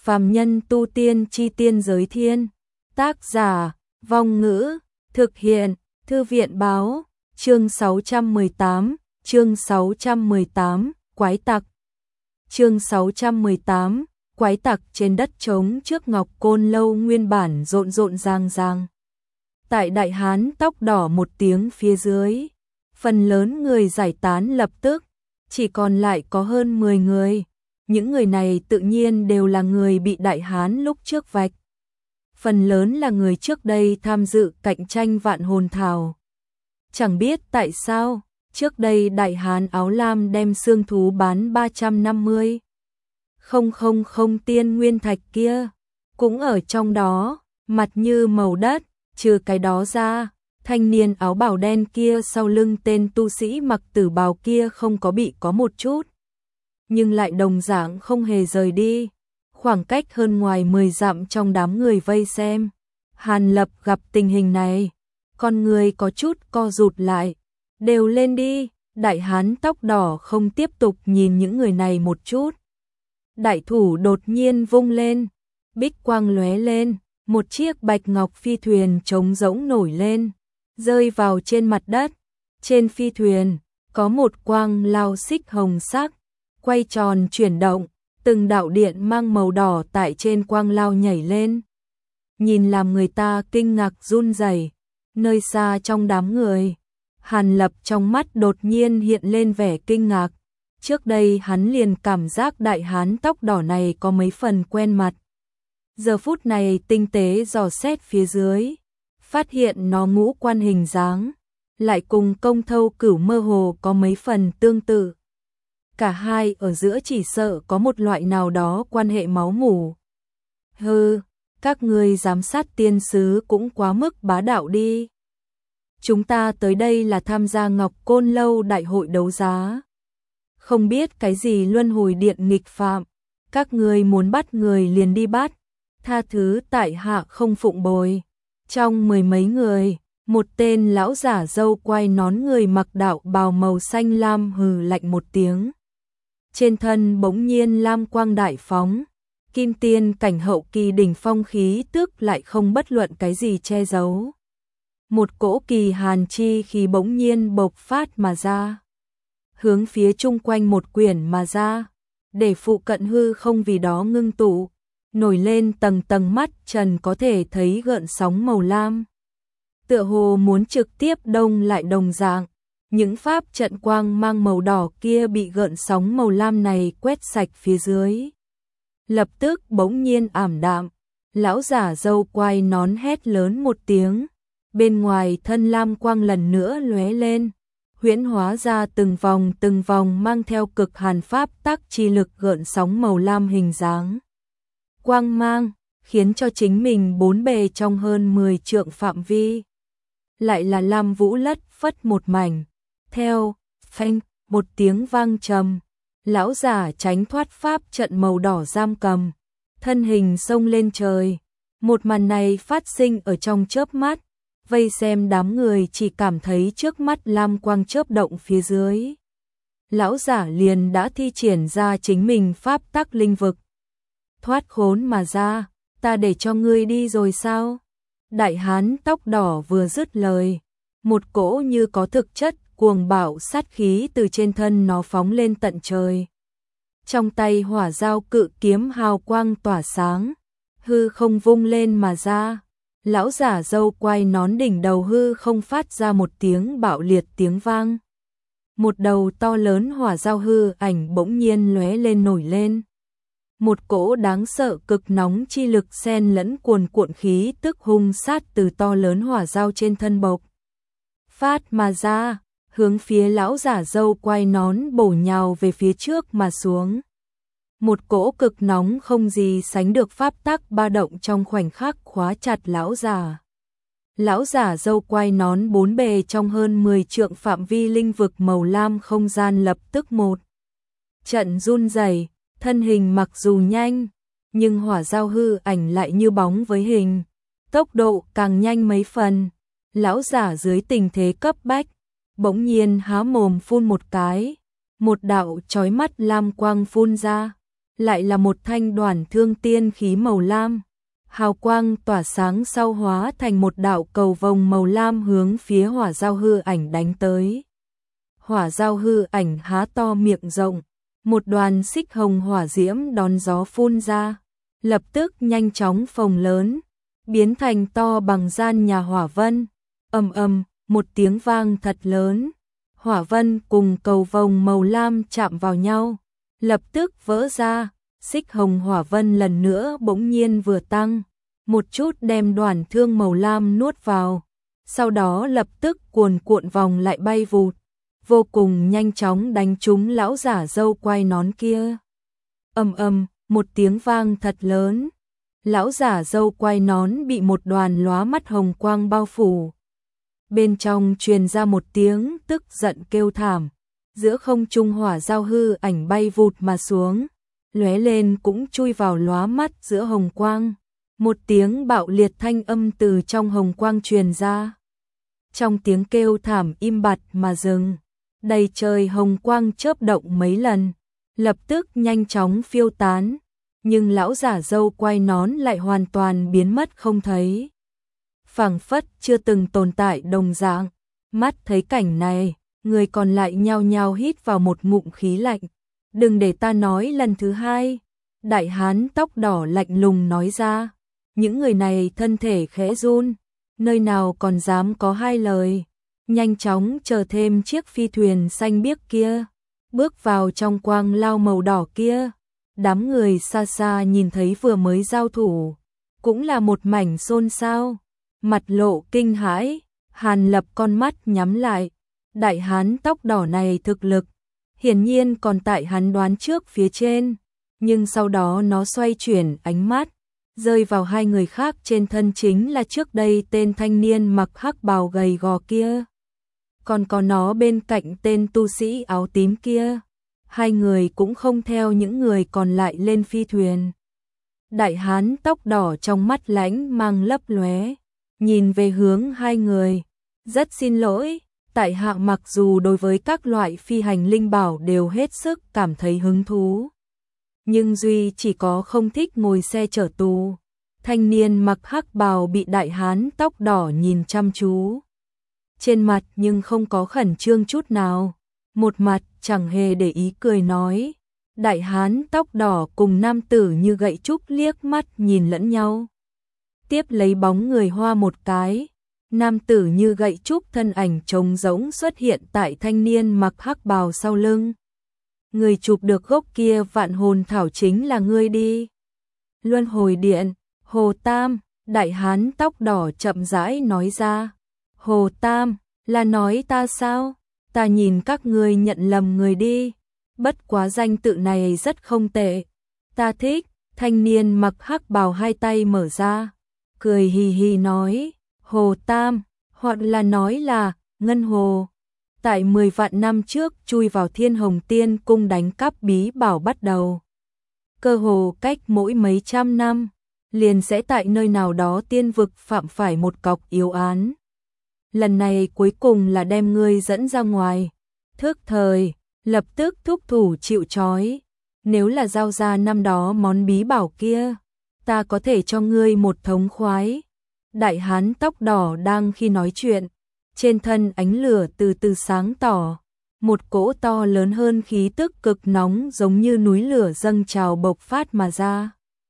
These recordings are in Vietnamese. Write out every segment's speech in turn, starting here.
Phàm nhân tu tiên chi tiên giới thiên. Tác giả, Vong Ngữ, thực hiện, Thư viện báo, chương 618, Quái tặc. Chương 618, Quái tặc. Trên đất trống trước Ngọc Côn lâu nguyên bản rộn rộn ràng ràng. Tại Đại Hán tóc đỏ một tiếng phía dưới, phần lớn người giải tán lập tức, chỉ còn lại có hơn 10 người. Những người này tự nhiên đều là người bị Đại Hán lúc trước vạch. Phần lớn là người trước đây tham dự cạnh tranh vạn hồn thảo. Chẳng biết tại sao, trước đây Đại Hán áo lam đem xương thú bán 350. Không tiên nguyên thạch kia, cũng ở trong đó, mặt như màu đất. Trừ cái đó ra, thanh niên áo bào đen kia sau lưng tên tu sĩ mặc tử bào kia không có bị có một chút, nhưng lại đồng dạng không hề rời đi. Khoảng cách hơn ngoài 10 dặm trong đám người vây xem, Hàn Lập gặp tình hình này, con người có chút co rụt lại. Đều lên đi. Đại Hán tóc đỏ không tiếp tục nhìn những người này một chút. Đại thủ đột nhiên vung lên, bích quang lóe lên. Một chiếc bạch ngọc phi thuyền trống rỗng nổi lên, rơi vào trên mặt đất. Trên phi thuyền, có một quang lao xích hồng sắc, quay tròn chuyển động, từng đạo điện mang màu đỏ tại trên quang lao nhảy lên. Nhìn làm người ta kinh ngạc run rẩy. Nơi xa trong đám người, Hàn Lập trong mắt đột nhiên hiện lên vẻ kinh ngạc. Trước đây hắn liền cảm giác Đại Hán tóc đỏ này có mấy phần quen mặt. Giờ phút này tinh tế dò xét phía dưới, phát hiện nó ngũ quan hình dáng, lại cùng Công Thâu Cửu mơ hồ có mấy phần tương tự. Cả hai ở giữa chỉ sợ có một loại nào đó quan hệ máu mủ. Hừ, các ngươi giám sát tiên sứ cũng quá mức bá đạo đi. Chúng ta tới đây là tham gia Ngọc Côn lâu đại hội đấu giá. Không biết cái gì luân hồi điện nghịch phạm, các ngươi muốn bắt người liền đi bắt. Tha thứ tại hạ không phụng bồi. Trong 10 mấy người, một tên lão giả râu quai nón người mặc đạo bào màu xanh lam hừ lạnh một tiếng. Trên thân bỗng nhiên lam quang đại phóng, kim tiên cảnh hậu kỳ đỉnh phong khí tức lại không bất luận cái gì che giấu. Một cỗ kỳ hàn chi khí bỗng nhiên bộc phát mà ra, hướng phía chung quanh một quyển mà ra, để phụ cận hư không vì đó ngưng tụ. Nổi lên tầng tầng mắt trần có thể thấy gợn sóng màu lam. Tựa hồ muốn trực tiếp đông lại đồng dạng, những pháp trận quang mang màu đỏ kia bị gợn sóng màu lam này quét sạch phía dưới. Lập tức bỗng nhiên ảm đạm, lão giả râu quai nón hét lớn một tiếng, bên ngoài thân lam quang lần nữa lóe lên, huyễn hóa ra từng vòng mang theo cực hàn pháp tắc chi lực gợn sóng màu lam hình dáng. Quang mang, khiến cho chính mình bốn bề trong hơn 10 trượng phạm vi. Lại là lam vũ lất phất một mảnh. Theo, phanh, một tiếng vang trầm. Lão giả tránh thoát pháp trận màu đỏ giam cầm. Thân hình xông lên trời. Một màn này phát sinh ở trong chớp mắt. Vây xem đám người chỉ cảm thấy trước mắt lam quang chớp động phía dưới. Lão giả liền đã thi triển ra chính mình pháp tắc linh vực. Thoát khốn mà ra, ta để cho ngươi đi rồi sao? Đại Hán tóc đỏ vừa dứt lời, một cỗ như có thực chất cuồng bạo sát khí từ trên thân nó phóng lên tận trời. Trong tay hỏa dao cự kiếm hào quang tỏa sáng, hư không vung lên mà ra. Lão giả râu quai nón đỉnh đầu hư không phát ra một tiếng bạo liệt tiếng vang. Một đầu to lớn hỏa dao hư ảnh bỗng nhiên lóe lên nổi lên. Một cỗ đáng sợ cực nóng chi lực xen lẫn cuồn cuộn khí tức hung sát từ to lớn hỏa dao trên thân bộc phát mà ra, hướng phía lão giả râu quai nón bổ nhào về phía trước mà xuống. Một cỗ cực nóng không gì sánh được pháp tắc ba động trong khoảnh khắc khóa chặt lão giả. Lão giả râu quai nón bốn bề trong hơn 10 trượng phạm vi linh vực màu lam không gian lập tức một trận run rẩy. Thân hình mặc dù nhanh, nhưng hỏa dao hư ảnh lại như bóng với hình, tốc độ càng nhanh mấy phần. Lão giả dưới tình thế cấp bách, bỗng nhiên há mồm phun một cái, một đạo chói mắt lam quang phun ra, lại là một thanh đoản thương tiên khí màu lam. Hào quang tỏa sáng sau hóa thành một đạo cầu vồng màu lam hướng phía hỏa giao hư ảnh đánh tới. Hỏa giao hư ảnh há to miệng rộng, một đoàn xích hồng hỏa diễm đón gió phun ra, lập tức nhanh chóng phồng lớn, biến thành to bằng gian nhà hỏa vân. Ầm ầm, một tiếng vang thật lớn, hỏa vân cùng cầu vồng màu lam chạm vào nhau, lập tức vỡ ra. Xích hồng hỏa vân lần nữa bỗng nhiên vừa tăng, một chút đem đoàn thương màu lam nuốt vào, sau đó lập tức cuồn cuộn vòng lại bay vụt, vô cùng nhanh chóng đánh trúng lão giả râu quai nón kia. Ầm ầm, một tiếng vang thật lớn, lão giả râu quai nón bị một đoàn lóa mắt hồng quang bao phủ. Bên trong truyền ra một tiếng tức giận kêu thảm, giữa không trung hỏa giao hư ảnh bay vụt mà xuống, lóe lên cũng chui vào lóa mắt giữa hồng quang. Một tiếng bạo liệt thanh âm từ trong hồng quang truyền ra. Trong tiếng kêu thảm im bặt mà dừng, đầy trời hồng quang chớp động mấy lần, lập tức nhanh chóng phiêu tán, nhưng lão giả râu quai nón lại hoàn toàn biến mất không thấy. Phảng phất chưa từng tồn tại đồng dạng. Mắt thấy cảnh này, người còn lại nhao nhao hít vào một ngụm khí lạnh. Đừng để ta nói lần thứ hai, đại hán tóc đỏ lạnh lùng nói ra. Những người này thân thể khẽ run, nơi nào còn dám có hai lời. Nhanh chóng chờ thêm chiếc phi thuyền xanh biếc kia, bước vào trong quang lao màu đỏ kia. Đám người xa xa nhìn thấy vừa mới giao thủ, cũng là một mảnh xôn xao, mặt lộ kinh hãi. Hàn Lập con mắt nhắm lại, đại hán tóc đỏ này thực lực hiển nhiên còn tại hắn đoán trước phía trên, nhưng sau đó nó xoay chuyển ánh mắt, rơi vào hai người khác trên thân, chính là trước đây tên thanh niên mặc hắc bào gầy gò kia, còn có nó bên cạnh tên tu sĩ áo tím kia. Hai người cũng không theo những người còn lại lên phi thuyền. Đại hán tóc đỏ trong mắt lãnh mang lấp lóe, nhìn về hướng hai người. Rất xin lỗi, tại hạ mặc dù đối với các loại phi hành linh bảo đều hết sức cảm thấy hứng thú, nhưng duy chỉ có không thích ngồi xe chở tù. Thanh niên mặc hắc bào bị đại hán tóc đỏ nhìn chăm chú, trên mặt nhưng không có khẩn trương chút nào, một mặt chẳng hề để ý cười nói. Đại hán tóc đỏ cùng nam tử như gậy trúc liếc mắt nhìn lẫn nhau, tiếp lấy bóng người hoa một cái, nam tử như gậy trúc thân ảnh trống rỗng xuất hiện tại thanh niên mặc hắc bào sau lưng. Người chụp được gốc kia vạn hồn thảo chính là ngươi đi. Luân hồi điện, Hồ Tam, đại hán tóc đỏ chậm rãi nói ra. Hồ Tam, là nói ta sao? Ta nhìn các ngươi nhận lầm người đi. Bất quá danh tự này rất không tệ, ta thích. Thanh niên mặc hắc bào hai tay mở ra, cười hì hì nói. Hồ Tam, hoặc là nói là Ngân Hồ, tại 10 vạn năm trước chui vào Thiên Hồng Tiên cung đánh cắp bí bảo bắt đầu. Cơ hồ cách mỗi mấy trăm năm, liền sẽ tại nơi nào đó tiên vực phạm phải một cọc yếu án. Lần này cuối cùng là đem ngươi dẫn ra ngoài. Thước thời, lập tức thúc thủ chịu trói. Nếu là giao ra năm đó món bí bảo kia, ta có thể cho ngươi một thống khoái. Đại hán tóc đỏ đang khi nói chuyện, trên thân ánh lửa từ từ sáng tỏ, một cỗ to lớn hơn khí tức cực nóng giống như núi lửa dâng trào bộc phát mà ra.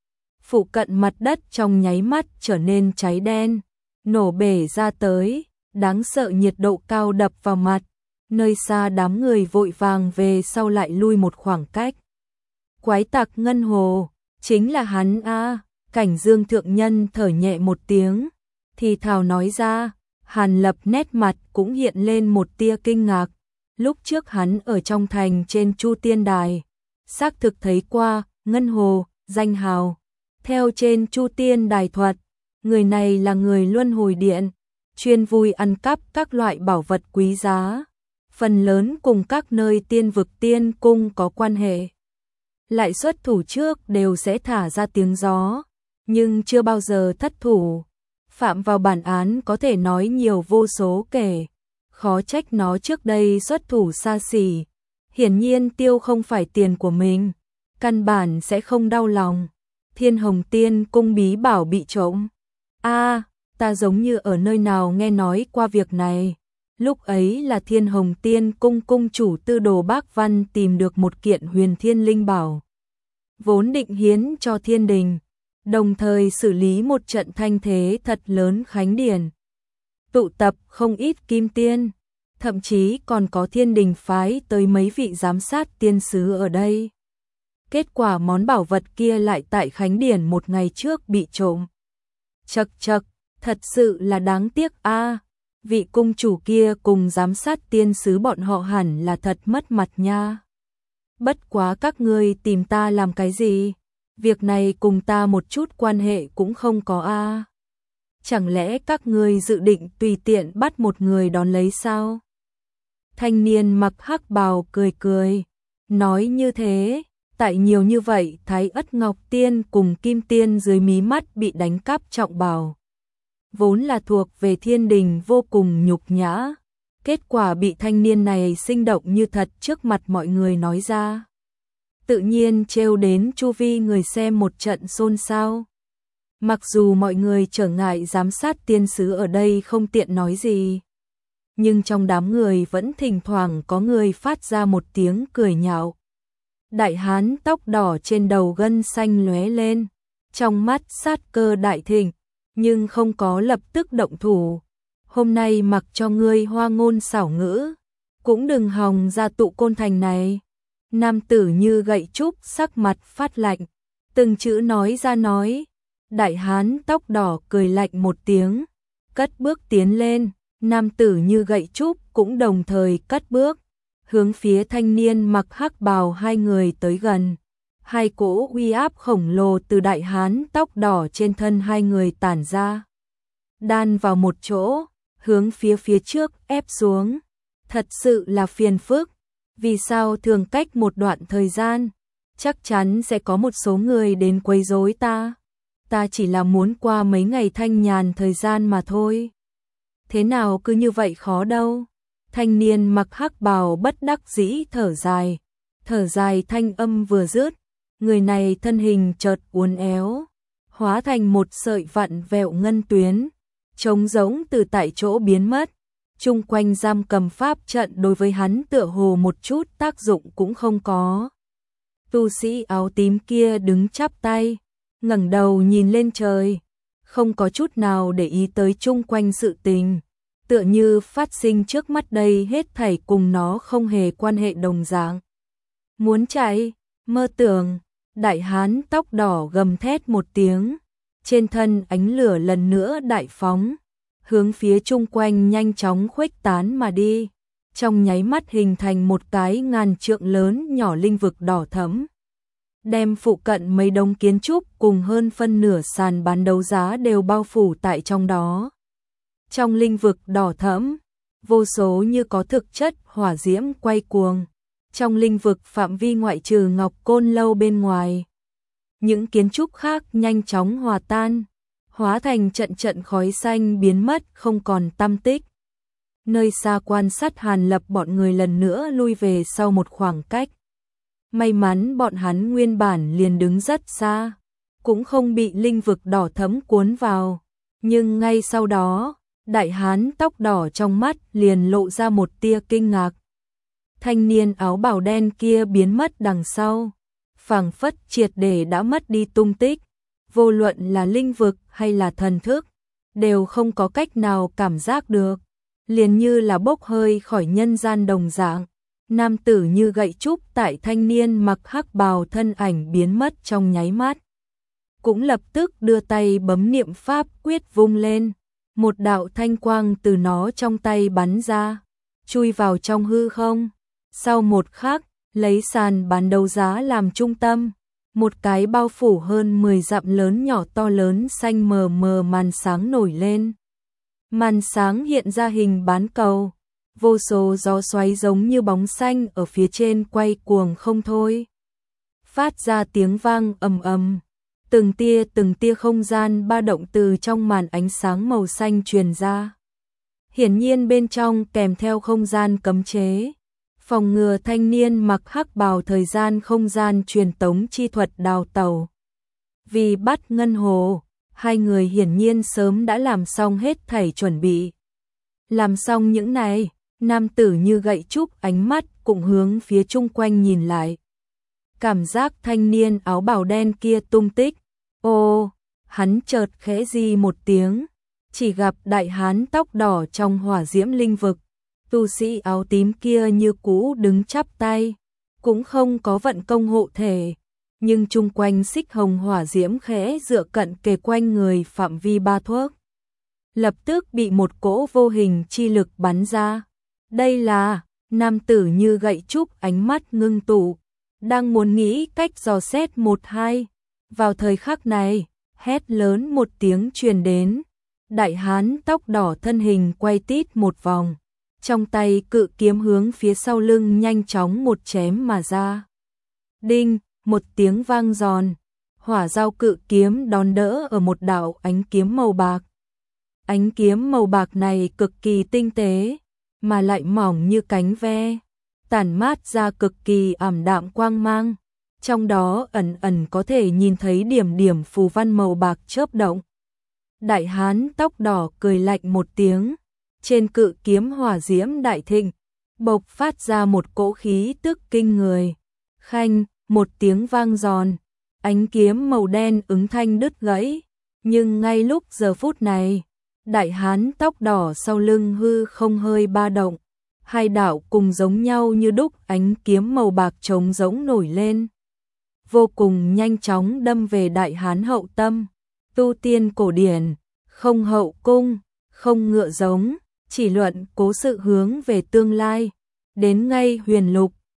Phụ cận mặt đất trong nháy mắt trở nên cháy đen, nổ bể ra tới, đáng sợ nhiệt độ cao đập vào mặt. Nơi xa đám người vội vàng về sau lại lui một khoảng cách. Quái tặc Ngân Hồ, chính là hắn a. Cảnh Dương thượng nhân thở nhẹ một tiếng, thì thào nói ra. Hàn Lập nét mặt cũng hiện lên một tia kinh ngạc. Lúc trước hắn ở trong thành trên Chu Tiên Đài, xác thực thấy qua Ngân Hồ, danh hào. Theo trên Chu Tiên Đài thuật, người này là người Luân Hồi Điện, chuyên vui ăn cắp các loại bảo vật quý giá, phần lớn cùng các nơi tiên vực tiên cung có quan hệ. Lại xuất thủ trước đều sẽ thả ra tiếng gió, nhưng chưa bao giờ thất thủ. Phạm vào bản án có thể nói nhiều vô số kể, khó trách nó trước đây xuất thủ xa xỉ. Hiển nhiên tiêu không phải tiền của mình, căn bản sẽ không đau lòng. Thiên Hồng Tiên cung bí bảo bị trộm. Ta giống như ở nơi nào nghe nói qua việc này. Lúc ấy là Thiên Hồng Tiên cung cung chủ Tư Đồ Bác Văn tìm được một kiện huyền thiên linh bảo, vốn định hiến cho thiên đình, đồng thời xử lý một trận thanh thế thật lớn khánh điển. Tụ tập không ít kim tiên, thậm chí còn có thiên đình phái tới mấy vị giám sát tiên sứ ở đây. Kết quả món bảo vật kia lại tại khánh điển một ngày trước bị trộm. Chậc chậc, thật sự là đáng tiếc a. Vị cung chủ kia cùng giám sát tiên sứ bọn họ hẳn là thật mất mặt nha. Bất quá các ngươi tìm ta làm cái gì? Việc này cùng ta một chút quan hệ cũng không có a. Chẳng lẽ các ngươi dự định tùy tiện bắt một người đón lấy sao? Thanh niên mặc hắc bào cười cười, nói như thế, tại nhiều như vậy Thái Ất Ngọc Tiên cùng Kim Tiên dưới mí mắt bị đánh cắp trọng bảo, vốn là thuộc về thiên đình, vô cùng nhục nhã. Kết quả bị thanh niên này sinh động như thật trước mặt mọi người nói ra, tự nhiên trêu đến chu vi người xem một trận xôn xao. Mặc dù mọi người trở ngại giám sát tiên sứ ở đây không tiện nói gì, nhưng trong đám người vẫn thỉnh thoảng có người phát ra một tiếng cười nhạo. Đại hán tóc đỏ trên đầu gân xanh lóe lên, trong mắt sát cơ đại thịnh, nhưng không có lập tức động thủ. Hôm nay mặc cho ngươi hoa ngôn xảo ngữ, cũng đừng hòng ra tụ côn thành này. Nam tử như gậy trúc sắc mặt phát lạnh, từng chữ nói ra nói. Đại hán tóc đỏ cười lạnh một tiếng, cất bước tiến lên. Nam tử như gậy trúc cũng đồng thời cất bước, hướng phía thanh niên mặc hắc bào hai người tới gần. Hai cỗ uy áp khổng lồ từ đại hán tóc đỏ trên thân hai người tản ra, đan vào một chỗ, hướng phía trước ép xuống. Thật sự là phiền phức. Vì sao thường cách một đoạn thời gian, chắc chắn sẽ có một số người đến quấy rối ta. Ta chỉ là muốn qua mấy ngày thanh nhàn thời gian mà thôi. Thế nào cứ như vậy khó đâu. Thanh niên mặc hắc bào bất đắc dĩ thở dài thanh âm vừa dứt, người này thân hình chợt uốn éo, hóa thành một sợi vặn vẹo ngân tuyến, trống rỗng từ tại chỗ biến mất. Chung quanh giam cầm pháp trận đối với hắn tựa hồ một chút tác dụng cũng không có. Tu sĩ áo tím kia đứng chắp tay, ngẩng đầu nhìn lên trời, không có chút nào để ý tới chung quanh sự tình, tựa như phát sinh trước mắt đây hết thảy cùng nó không hề quan hệ đồng dạng. Muốn chạy, mơ tưởng. Đại hán tóc đỏ gầm thét một tiếng, trên thân ánh lửa lần nữa đại phóng, hướng phía chung quanh nhanh chóng khuếch tán mà đi, trong nháy mắt hình thành một cái ngàn trượng lớn nhỏ linh vực đỏ thẫm, đem phụ cận mấy đống kiến trúc cùng hơn phân nửa sàn bán đấu giá đều bao phủ tại trong đó. Trong linh vực đỏ thẫm, vô số như có thực chất hỏa diễm quay cuồng. Trong linh vực phạm vi ngoại trừ Ngọc Côn Lâu bên ngoài, những kiến trúc khác nhanh chóng hòa tan, hóa thành trận trận khói xanh biến mất không còn tăm tích. Nơi xa quan sát Hàn Lập bọn người lần nữa lui về sau một khoảng cách. May mắn bọn hắn nguyên bản liền đứng rất xa, cũng không bị linh vực đỏ thẫm cuốn vào, nhưng ngay sau đó, đại hán tóc đỏ trong mắt liền lộ ra một tia kinh ngạc. Thanh niên áo bào đen kia biến mất đằng sau, phảng phất triệt để đã mất đi tung tích, vô luận là linh vực hay là thần thức, đều không có cách nào cảm giác được, liền như là bốc hơi khỏi nhân gian đồng dạng. Nam tử như gậy trúc tại thanh niên mặc hắc bào thân ảnh biến mất trong nháy mắt, cũng lập tức đưa tay bấm niệm pháp quyết vung lên, một đạo thanh quang từ nó trong tay bắn ra, chui vào trong hư không. Sau một khắc, lấy sàn bán đấu giá làm trung tâm, một cái bao phủ hơn 10 dặm lớn nhỏ to lớn xanh mờ mờ màn sáng nổi lên. Màn sáng hiện ra hình bán cầu, vô số gió xoáy giống như bóng xanh ở phía trên quay cuồng không thôi, phát ra tiếng vang ầm ầm. Từng tia không gian ba động từ trong màn ánh sáng màu xanh truyền ra. Hiển nhiên bên trong kèm theo không gian cấm chế. phòng ngừa thanh niên mặc hắc bào thời gian không gian truyền tống chi thuật đào tẩu. Vì bắt Ngân Hồ, hai người hiển nhiên sớm đã làm xong hết thảy chuẩn bị. Làm xong những này, nam tử như gậy trúc ánh mắt cũng hướng phía chung quanh nhìn lại. Cảm giác thanh niên áo bào đen kia tung tích. Ô, hắn chợt khẽ di một tiếng, chỉ gặp đại hán tóc đỏ trong hỏa diễm linh vực. Tu sĩ áo tím kia như cũ đứng chắp tay, cũng không có vận công hộ thể, nhưng chung quanh xích hồng hỏa diễm khẽ dựa cận kề quanh người phạm vi 3 thước. Lập tức bị một cỗ vô hình chi lực bắn ra. Đây là, nam tử như gậy trúc ánh mắt ngưng tụ, đang muốn nghĩ cách dò xét một hai. Vào thời khắc này, hét lớn một tiếng truyền đến. Đại hán tóc đỏ thân hình quay tít một vòng, trong tay cự kiếm hướng phía sau lưng nhanh chóng một chém mà ra. Đinh, một tiếng vang giòn, hỏa dao cự kiếm đón đỡ ở một đạo ánh kiếm màu bạc. Ánh kiếm màu bạc này cực kỳ tinh tế, mà lại mỏng như cánh ve, tản mát ra cực kỳ ảm đạm quang mang, trong đó ẩn ẩn có thể nhìn thấy điểm điểm phù văn màu bạc chớp động. Đại hán tóc đỏ cười lạnh một tiếng, trên cự kiếm hỏa diễm đại thịnh, bộc phát ra một cỗ khí tức kinh người. Khanh, một tiếng vang giòn, ánh kiếm màu đen ứng thanh đứt gãy, nhưng ngay lúc giờ phút này, đại hán tóc đỏ sau lưng hư không hơi ba động, hai đạo cùng giống nhau như đúc ánh kiếm màu bạc trống rỗng nổi lên, vô cùng nhanh chóng đâm về đại hán hậu tâm. Tu tiên cổ điển, không hậu cung, không ngựa giống, chỉ luận cố sự hướng về tương lai, đến ngay huyền lục,